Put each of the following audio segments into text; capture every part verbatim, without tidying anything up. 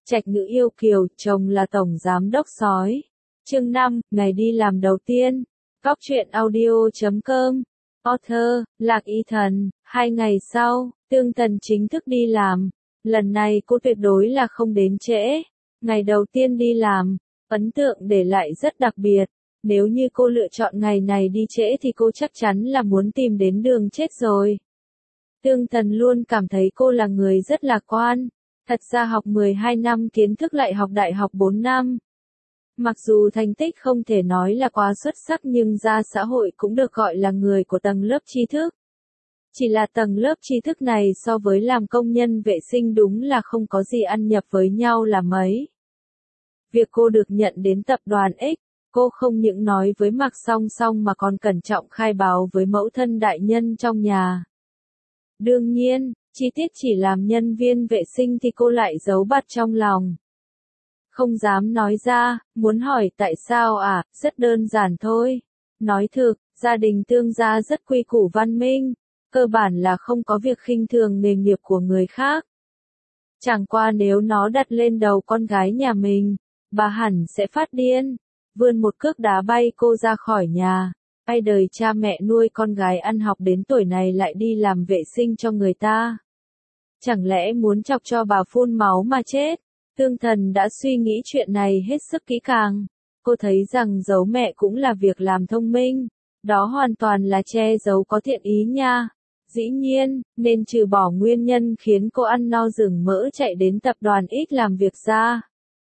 Trạch Ngữ yêu kiều, chồng là tổng giám đốc sói. Chương năm, ngày đi làm đầu tiên. Góc truyện audio chấm com. Author, Lạc Y Thần. Hai ngày sau, Tương Tần chính thức đi làm. Lần này cô tuyệt đối là không đến trễ. Ngày đầu tiên đi làm, ấn tượng để lại rất đặc biệt. Nếu như cô lựa chọn ngày này đi trễ thì cô chắc chắn là muốn tìm đến đường chết rồi. Tương Tần luôn cảm thấy cô là người rất lạc quan. Thật ra học mười hai năm kiến thức lại học đại học bốn năm. Mặc dù thành tích không thể nói là quá xuất sắc nhưng ra xã hội cũng được gọi là người của tầng lớp tri thức. Chỉ là tầng lớp tri thức này so với làm công nhân vệ sinh đúng là không có gì ăn nhập với nhau là mấy. Việc cô được nhận đến tập đoàn X, cô không những nói với Mạc Song Song mà còn cẩn trọng khai báo với mẫu thân đại nhân trong nhà. Đương nhiên, chi tiết chỉ làm nhân viên vệ sinh thì cô lại giấu bặt trong lòng. Không dám nói ra, muốn hỏi tại sao à, rất đơn giản thôi. Nói thực, gia đình Tương gia rất quy củ văn minh, cơ bản là không có việc khinh thường nghề nghiệp của người khác. Chẳng qua nếu nó đặt lên đầu con gái nhà mình, bà hẳn sẽ phát điên, vươn một cước đá bay cô ra khỏi nhà. Ai đời cha mẹ nuôi con gái ăn học đến tuổi này lại đi làm vệ sinh cho người ta. Chẳng lẽ muốn chọc cho bà phun máu mà chết? Tương Thần đã suy nghĩ chuyện này hết sức kỹ càng. Cô thấy rằng giấu mẹ cũng là việc làm thông minh. Đó hoàn toàn là che giấu có thiện ý nha. Dĩ nhiên, nên trừ bỏ nguyên nhân khiến cô ăn no rừng mỡ chạy đến tập đoàn X làm việc ra.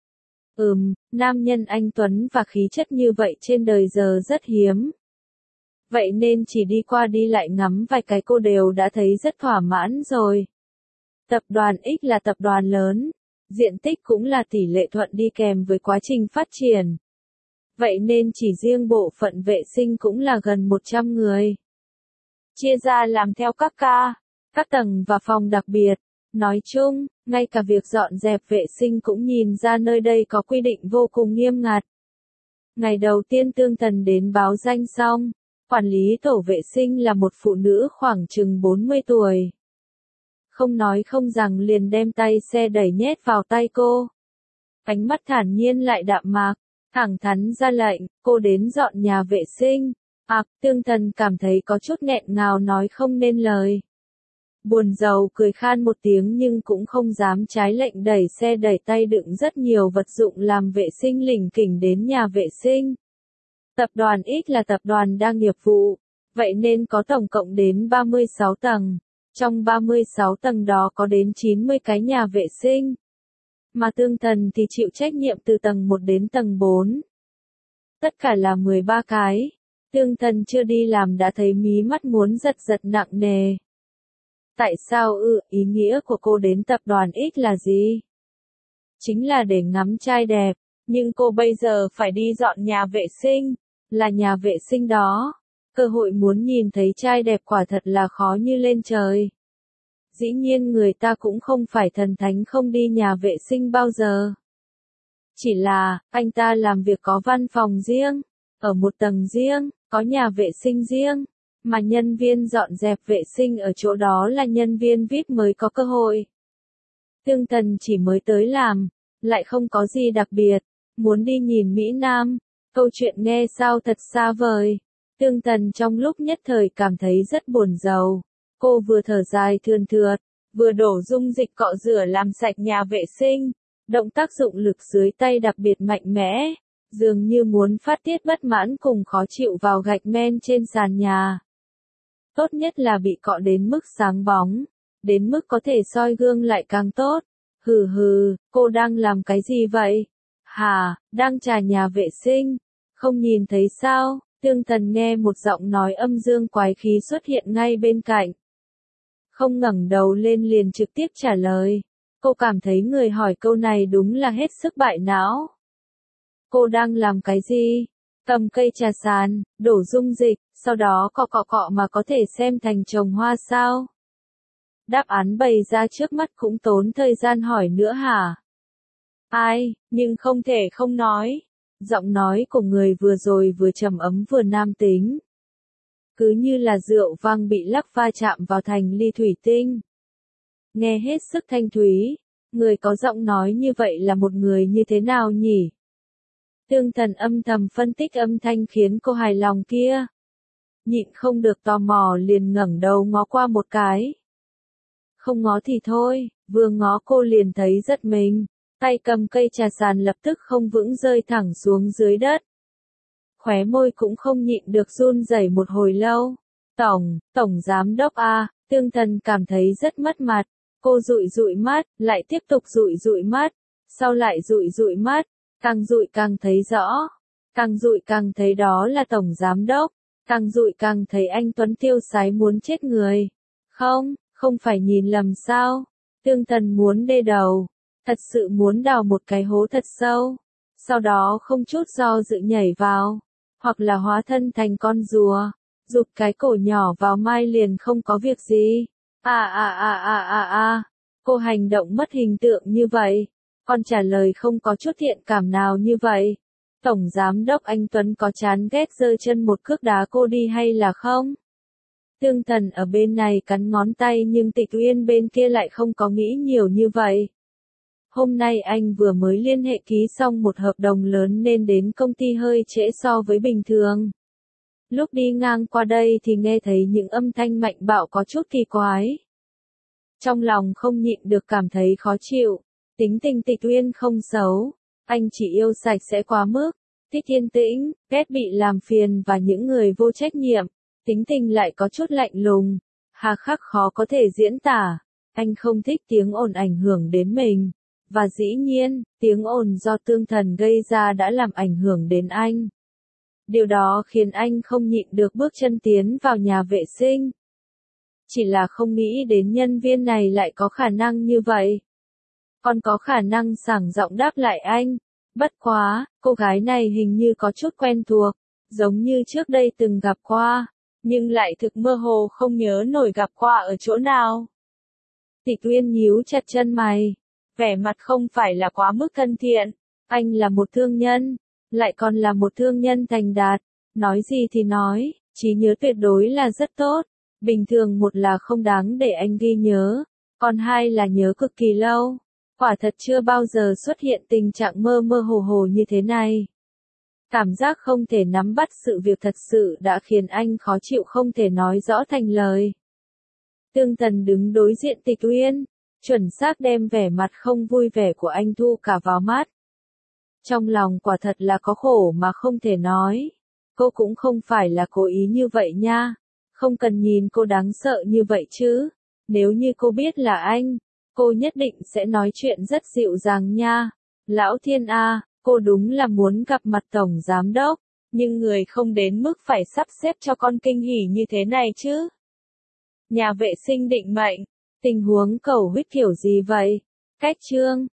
Ừm, nam nhân anh tuấn và khí chất như vậy trên đời giờ rất hiếm. Vậy nên chỉ đi qua đi lại ngắm vài cái cô đều đã thấy rất thỏa mãn rồi. Tập đoàn X là tập đoàn lớn, diện tích cũng là tỷ lệ thuận đi kèm với quá trình phát triển. Vậy nên chỉ riêng bộ phận vệ sinh cũng là gần một trăm người. Chia ra làm theo các ca, các tầng và phòng đặc biệt. Nói chung, ngay cả việc dọn dẹp vệ sinh cũng nhìn ra nơi đây có quy định vô cùng nghiêm ngặt. Ngày đầu tiên Tương Tần đến báo danh xong, quản lý tổ vệ sinh là một phụ nữ khoảng chừng bốn mươi tuổi. Không nói không rằng liền đem tay xe đẩy nhét vào tay cô. Ánh mắt thản nhiên lại đạm mạc, thẳng thắn ra lệnh, cô đến dọn nhà vệ sinh. À, Tương Tần cảm thấy có chút nghẹn ngào nói không nên lời. Buồn rầu cười khan một tiếng nhưng cũng không dám trái lệnh đẩy xe đẩy tay đựng rất nhiều vật dụng làm vệ sinh lỉnh kỉnh đến nhà vệ sinh. Tập đoàn X là tập đoàn đa nghiệp vụ, vậy nên có tổng cộng đến ba mươi sáu tầng. Trong ba mươi sáu tầng đó có đến chín mươi cái nhà vệ sinh. Mà Tương Tần thì chịu trách nhiệm từ tầng một đến tầng bốn. Tất cả là mười ba cái. Tương Tần chưa đi làm đã thấy mí mắt muốn giật giật nặng nề. Tại sao ư, ý nghĩa của cô đến tập đoàn X là gì? Chính là để ngắm trai đẹp, nhưng cô bây giờ phải đi dọn nhà vệ sinh, là nhà vệ sinh đó. Cơ hội muốn nhìn thấy trai đẹp quả thật là khó như lên trời. Dĩ nhiên người ta cũng không phải thần thánh không đi nhà vệ sinh bao giờ. Chỉ là, anh ta làm việc có văn phòng riêng, ở một tầng riêng, có nhà vệ sinh riêng, mà nhân viên dọn dẹp vệ sinh ở chỗ đó là nhân viên vi ai pi mới có cơ hội. Tương Tần chỉ mới tới làm, lại không có gì đặc biệt, muốn đi nhìn Mỹ Nam, câu chuyện nghe sao thật xa vời. Tương Tần trong lúc nhất thời cảm thấy rất buồn rầu. Cô vừa thở dài thườn thượt, vừa đổ dung dịch cọ rửa làm sạch nhà vệ sinh. Động tác dụng lực dưới tay đặc biệt mạnh mẽ, dường như muốn phát tiết bất mãn cùng khó chịu vào gạch men trên sàn nhà. Tốt nhất là bị cọ đến mức sáng bóng, đến mức có thể soi gương lại càng tốt. Hừ hừ, cô đang làm cái gì vậy? Hà, đang chà nhà vệ sinh, không nhìn thấy sao? Tương Tần nghe một giọng nói âm dương quái khí xuất hiện ngay bên cạnh. Không ngẩng đầu lên liền trực tiếp trả lời. Cô cảm thấy người hỏi câu này đúng là hết sức bại não. Cô đang làm cái gì? Cầm cây trà sàn, đổ dung dịch, sau đó cọ cọ cọ mà có thể xem thành trồng hoa sao? Đáp án bày ra trước mắt cũng tốn thời gian hỏi nữa hả? Ai, nhưng không thể không nói. Giọng nói của người vừa rồi vừa trầm ấm vừa nam tính. Cứ như là rượu vang bị lắc va chạm vào thành ly thủy tinh. Nghe hết sức thanh thúy, Người có giọng nói như vậy là một người như thế nào nhỉ? Tương Thần âm thầm phân tích âm thanh khiến cô hài lòng kia. Nhịn không được tò mò liền ngẩng đầu ngó qua một cái. Không ngó thì thôi, vừa ngó cô liền thấy giật mình. Tay cầm cây trà sàn lập tức không vững rơi thẳng xuống dưới đất. Khóe môi cũng không nhịn được run rẩy một hồi lâu. Tổng, Tổng Giám Đốc A, Tương Thần cảm thấy rất mất mặt. Cô dụi dụi mắt, lại tiếp tục dụi dụi mắt. Sau lại dụi dụi mắt, càng dụi càng thấy rõ. Càng dụi càng thấy đó là Tổng Giám Đốc. Càng dụi càng thấy anh Tuấn tiêu sái muốn chết người. Không, không phải nhìn lầm sao. Tương Thần muốn đê đầu. Thật sự muốn đào một cái hố thật sâu. Sau đó không chút do dự nhảy vào. Hoặc là hóa thân thành con rùa. Rụt cái cổ nhỏ vào mai liền không có việc gì. À à à à à à. Cô hành động mất hình tượng như vậy. Còn trả lời không có chút thiện cảm nào như vậy. Tổng Giám Đốc anh Tuấn có chán ghét giơ chân một cước đá cô đi hay là không? Tương Thần ở bên này cắn ngón tay nhưng Tịch Uyên bên kia lại không có nghĩ nhiều như vậy. Hôm nay anh vừa mới liên hệ ký xong một hợp đồng lớn nên đến công ty hơi trễ so với bình thường. Lúc đi ngang qua đây thì nghe thấy những âm thanh mạnh bạo có chút kỳ quái. Trong lòng không nhịn được cảm thấy khó chịu. Tính tình Tịch Uyên không xấu. Anh chỉ yêu sạch sẽ quá mức. Thích yên tĩnh, ghét bị làm phiền và những người vô trách nhiệm. Tính tình lại có chút lạnh lùng. Hà khắc khó có thể diễn tả. Anh không thích tiếng ồn ảnh hưởng đến mình. Và dĩ nhiên, tiếng ồn do Tương Thần gây ra đã làm ảnh hưởng đến anh. Điều đó khiến anh không nhịn được bước chân tiến vào nhà vệ sinh. Chỉ là không nghĩ đến nhân viên này lại có khả năng như vậy. Còn có khả năng sảng giọng đáp lại anh. Bất quá, cô gái này hình như có chút quen thuộc, giống như trước đây từng gặp qua, nhưng lại thực mơ hồ không nhớ nổi gặp qua ở chỗ nào. Tịch Uyên nhíu chặt chân mày, vẻ mặt không phải là quá mức thân thiện. Anh là một thương nhân, lại còn là một thương nhân thành đạt. Nói gì thì nói, trí nhớ tuyệt đối là rất tốt. Bình thường một là không đáng để anh ghi nhớ, còn hai là nhớ cực kỳ lâu. Quả thật chưa bao giờ xuất hiện tình trạng mơ mơ hồ hồ như thế này. Cảm giác không thể nắm bắt sự việc thật sự đã khiến anh khó chịu không thể nói rõ thành lời. Tương Thần đứng đối diện Tịch Uyên, chuẩn xác đem vẻ mặt không vui vẻ của anh thu cả vào mắt. Trong lòng quả thật là có khổ mà không thể nói. Cô cũng không phải là cố ý như vậy nha. Không cần nhìn cô đáng sợ như vậy chứ. Nếu như cô biết là anh, cô nhất định sẽ nói chuyện rất dịu dàng nha. Lão Thiên A, cô đúng là muốn gặp mặt Tổng Giám Đốc, nhưng người không đến mức phải sắp xếp cho con kinh hỉ như thế này chứ. Nhà vệ sinh định mệnh, tình huống cầu huyết kiểu gì vậy? Cách chương